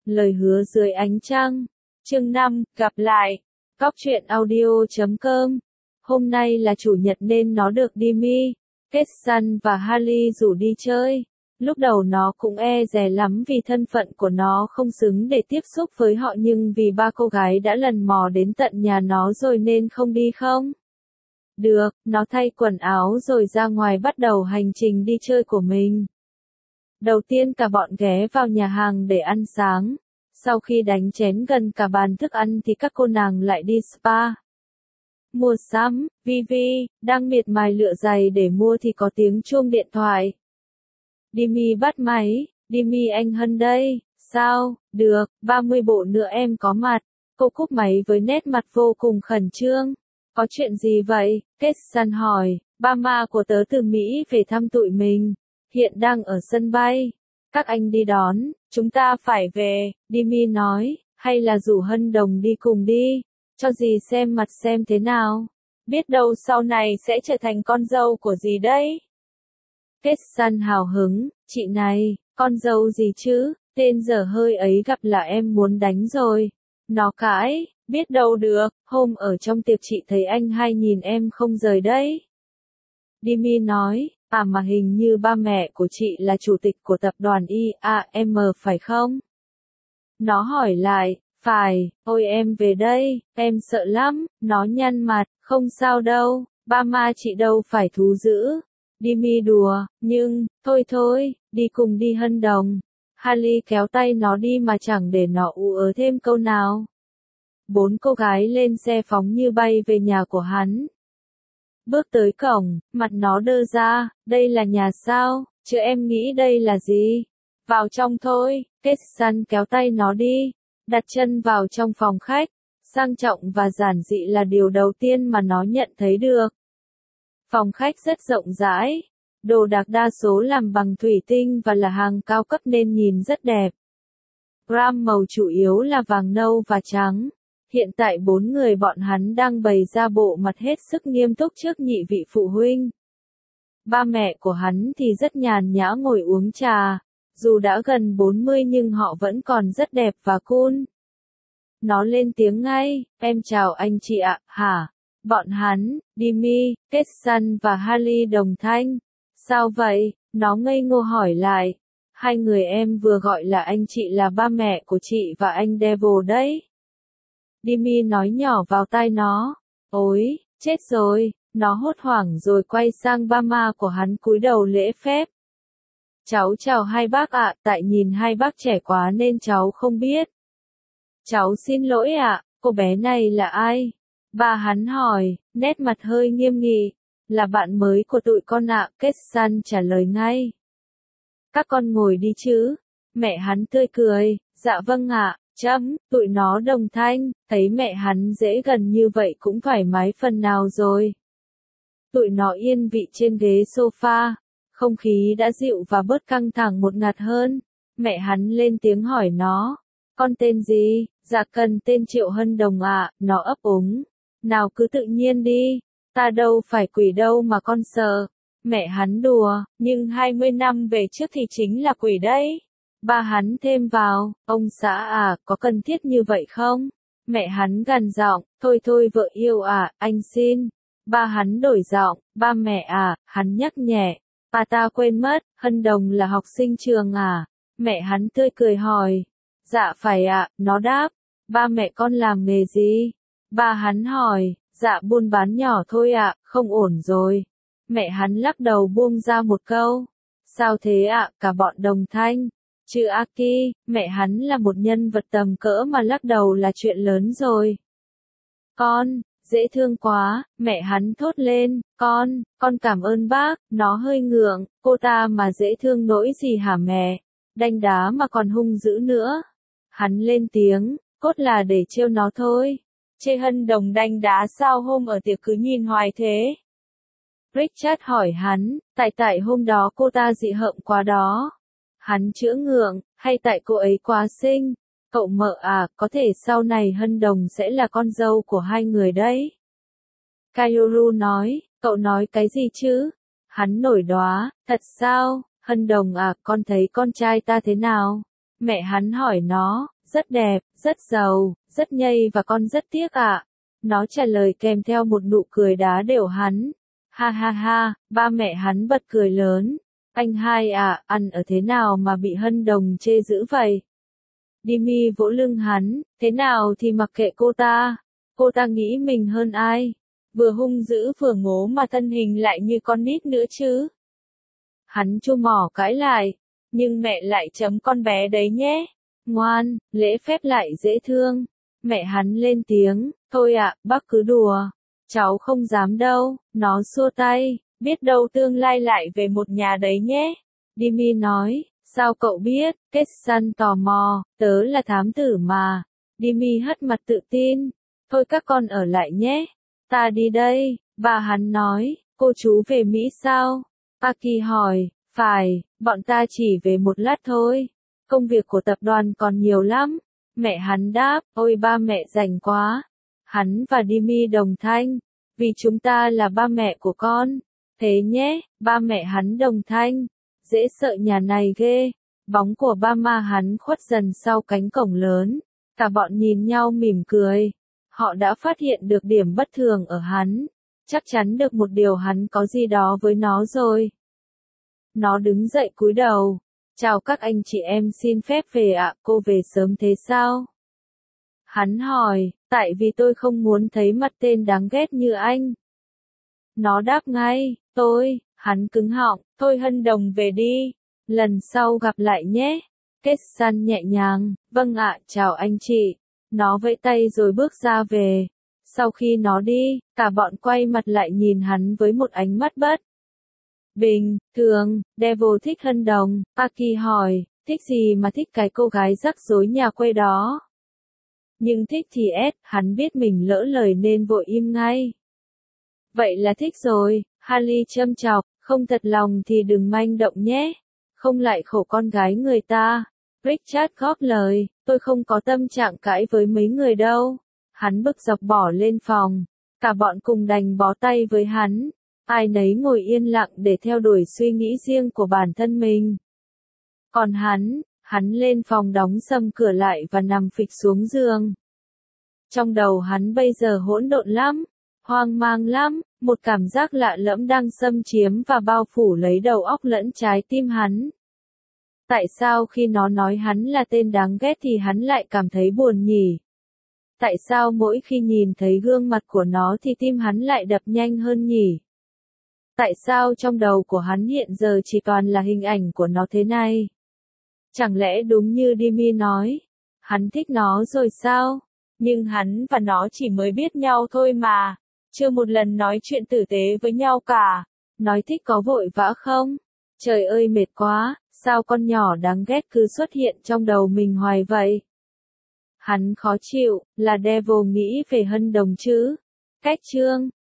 Lời hứa dưới ánh trăng. Chương 5, gặp lại. Cóc truyện audio.com. Hôm nay là chủ nhật nên nó được Demi, Kessan và Harley rủ đi chơi. Lúc đầu nó cũng e dè lắm vì thân phận của nó không xứng để tiếp xúc với họ, nhưng vì ba cô gái đã lần mò đến tận nhà nó rồi nên không đi không? Được, nó thay quần áo rồi ra ngoài bắt đầu hành trình đi chơi của mình. Đầu tiên cả bọn ghé vào nhà hàng để ăn sáng. Sau khi đánh chén gần cả bàn thức ăn thì các cô nàng lại đi spa. Mua sắm, Vivi, đang miệt mài lựa giày để mua thì có tiếng chuông điện thoại. Demi bắt máy, Demi anh Hân đây, sao, được, 30 bộ nữa em có mặt. Cô cúp máy với nét mặt vô cùng khẩn trương. Có chuyện gì vậy? Kessan hỏi, ba ma của tớ từ Mỹ về thăm tụi mình, hiện đang ở sân bay. Các anh đi đón, chúng ta phải về, Demi nói, hay là rủ Hân Đồng đi cùng đi, cho dì xem mặt xem thế nào. Biết đâu sau này sẽ trở thành con dâu của dì đấy. Kessan hào hứng, chị này, con dâu gì chứ, tên dở hơi ấy gặp là em muốn đánh rồi. Nó cãi, biết đâu được, hôm ở trong tiệc chị thấy anh hay nhìn em không rời đấy. Demi nói, mà hình như ba mẹ của chị là chủ tịch của tập đoàn IAM phải không? Nó hỏi lại, phải, ôi em về đây, em sợ lắm, nó nhăn mặt, không sao đâu, ba ma chị đâu phải thú dữ. Demi đùa, nhưng, thôi, đi cùng đi Hân Đồng. Harley kéo tay nó đi mà chẳng để nó ú ớ thêm câu nào. 4 cô gái lên xe phóng như bay về nhà của hắn. Bước tới cổng, mặt nó đơ ra, đây là nhà sao, chứ em nghĩ đây là gì? Vào trong thôi, Kessan kéo tay nó đi, đặt chân vào trong phòng khách, sang trọng và giản dị là điều đầu tiên mà nó nhận thấy được. Phòng khách rất rộng rãi, đồ đạc đa số làm bằng thủy tinh và là hàng cao cấp nên nhìn rất đẹp. Gram màu chủ yếu là vàng nâu và trắng. Hiện tại 4 người bọn hắn đang bày ra bộ mặt hết sức nghiêm túc trước nhị vị phụ huynh. Ba mẹ của hắn thì rất nhàn nhã ngồi uống trà, dù đã gần 40 nhưng họ vẫn còn rất đẹp và cool. Nó lên tiếng ngay, em chào anh chị ạ, hả? Bọn hắn, Demi, Kessan và Harley đồng thanh. Sao vậy? Nó ngây ngô hỏi lại. Hai người em vừa gọi là anh chị là ba mẹ của chị và anh Devil đấy. Demi nói nhỏ vào tai nó. Ôi, chết rồi, nó hốt hoảng rồi quay sang ba ma của hắn cúi đầu lễ phép. Cháu chào hai bác ạ, tại nhìn hai bác trẻ quá nên cháu không biết. Cháu xin lỗi ạ, cô bé này là ai? Ba hắn hỏi, nét mặt hơi nghiêm nghị. Là bạn mới của tụi con ạ, Kessan trả lời ngay. Các con ngồi đi chứ. Mẹ hắn tươi cười, dạ vâng ạ. Tụi nó đồng thanh, thấy mẹ hắn dễ gần như vậy cũng thoải mái phần nào rồi. Tụi nó yên vị trên ghế sofa, không khí đã dịu và bớt căng thẳng một ngạt hơn. Mẹ hắn lên tiếng hỏi nó, con tên gì? Dạ cần tên Triệu Hân Đồng ạ, nó ấp úng. Nào cứ tự nhiên đi, ta đâu phải quỷ đâu mà con sợ. Mẹ hắn đùa, nhưng 20 năm về trước thì chính là quỷ đấy. Ba hắn thêm vào, ông xã à, có cần thiết như vậy không? Mẹ hắn gằn giọng, thôi vợ yêu à, anh xin. Ba hắn đổi giọng, ba mẹ à, hắn nhắc nhẹ. Ta quên mất, Hân Đồng là học sinh trường à? Mẹ hắn tươi cười hỏi. Dạ phải ạ, nó đáp. Ba mẹ con làm nghề gì? Ba hắn hỏi, dạ buôn bán nhỏ thôi ạ, không ổn rồi. Mẹ hắn lắc đầu buông ra một câu. Sao thế ạ, cả bọn đồng thanh. Chứ Aki, mẹ hắn là một nhân vật tầm cỡ mà lắc đầu là chuyện lớn rồi. Con, dễ thương quá, mẹ hắn thốt lên, con cảm ơn bác, nó hơi ngượng, cô ta mà dễ thương nỗi gì hả mẹ, đanh đá mà còn hung dữ nữa. Hắn lên tiếng, cốt là để trêu nó thôi. Chê Hân Đồng đanh đá sao hôm ở tiệc cứ nhìn hoài thế? Richard hỏi hắn, tại hôm đó cô ta dị hợm quá đó. Hắn chữa ngượng, hay tại cô ấy quá xinh? Cậu mợ à, có thể sau này Hân Đồng sẽ là con dâu của hai người đấy. Kaioru nói, cậu nói cái gì chứ? Hắn nổi đoá, thật sao? Hân Đồng à, con thấy con trai ta thế nào? Mẹ hắn hỏi nó, rất đẹp, rất giàu, rất nhây và con rất tiếc ạ. Nó trả lời kèm theo một nụ cười đá đều hắn. Ha ha ha, ba mẹ hắn bật cười lớn. Anh hai à, ăn ở thế nào mà bị Hân Đồng chê dữ vậy? Dimi vỗ lưng hắn, thế nào thì mặc kệ cô ta nghĩ mình hơn ai? Vừa hung dữ vừa ngố mà thân hình lại như con nít nữa chứ. Hắn chu mỏ cãi lại, nhưng mẹ lại chấm con bé đấy nhé. Ngoan, lễ phép lại dễ thương. Mẹ hắn lên tiếng, thôi ạ, bác cứ đùa. Cháu không dám đâu, nó xua tay, biết đâu tương lai lại về một nhà đấy nhé. Dimi nói, sao cậu biết? Kessan tò mò, tớ là thám tử mà. Dimi hất mặt tự tin, thôi các con ở lại nhé. Ta đi đây, bà hắn nói, cô chú về Mỹ sao? Aki hỏi, phải, bọn ta chỉ về một lát thôi. Công việc của tập đoàn còn nhiều lắm. Mẹ hắn đáp, ôi ba mẹ rảnh quá. Hắn và Dimi đồng thanh, vì chúng ta là ba mẹ của con. Thế nhé, ba mẹ hắn đồng thanh. Dễ sợ nhà này ghê. Bóng của ba ma hắn khuất dần sau cánh cổng lớn. Cả bọn nhìn nhau mỉm cười. Họ đã phát hiện được điểm bất thường ở hắn. Chắc chắn được một điều hắn có gì đó với nó rồi. Nó đứng dậy cúi đầu. Chào các anh chị em, xin phép về ạ, cô về sớm thế sao? Hắn hỏi, tại vì tôi không muốn thấy mặt tên đáng ghét như anh. Nó đáp ngay, hắn cứng họng, thôi Hân Đồng về đi, lần sau gặp lại nhé. Kessan nhẹ nhàng, vâng ạ, chào anh chị. Nó vẫy tay rồi bước ra về. Sau khi nó đi, cả bọn quay mặt lại nhìn hắn với một ánh mắt bất bình thường. Devil thích Hân Đồng. Aki hỏi, thích gì mà thích cái cô gái rắc rối nhà quê đó? Nhưng thích thì hắn biết mình lỡ lời nên vội im ngay. Vậy là thích rồi, Harley châm chọc, không thật lòng thì đừng manh động nhé. Không lại khổ con gái người ta. Richard góp lời, tôi không có tâm trạng cãi với mấy người đâu. Hắn bực dọc bỏ lên phòng. Cả bọn cùng đành bó tay với hắn. Ai nấy ngồi yên lặng để theo đuổi suy nghĩ riêng của bản thân mình. Còn hắn lên phòng đóng sầm cửa lại và nằm phịch xuống giường. Trong đầu hắn bây giờ hỗn độn lắm, hoang mang lắm, một cảm giác lạ lẫm đang xâm chiếm và bao phủ lấy đầu óc lẫn trái tim hắn. Tại sao khi nó nói hắn là tên đáng ghét thì hắn lại cảm thấy buồn nhỉ? Tại sao mỗi khi nhìn thấy gương mặt của nó thì tim hắn lại đập nhanh hơn nhỉ? Tại sao trong đầu của hắn hiện giờ chỉ toàn là hình ảnh của nó thế này? Chẳng lẽ đúng như Dimi nói, hắn thích nó rồi sao? Nhưng hắn và nó chỉ mới biết nhau thôi mà, chưa một lần nói chuyện tử tế với nhau cả. Nói thích có vội vã không? Trời ơi mệt quá, sao con nhỏ đáng ghét cứ xuất hiện trong đầu mình hoài vậy? Hắn khó chịu, là Devil nghĩ về Hân Đồng chứ? Cách chương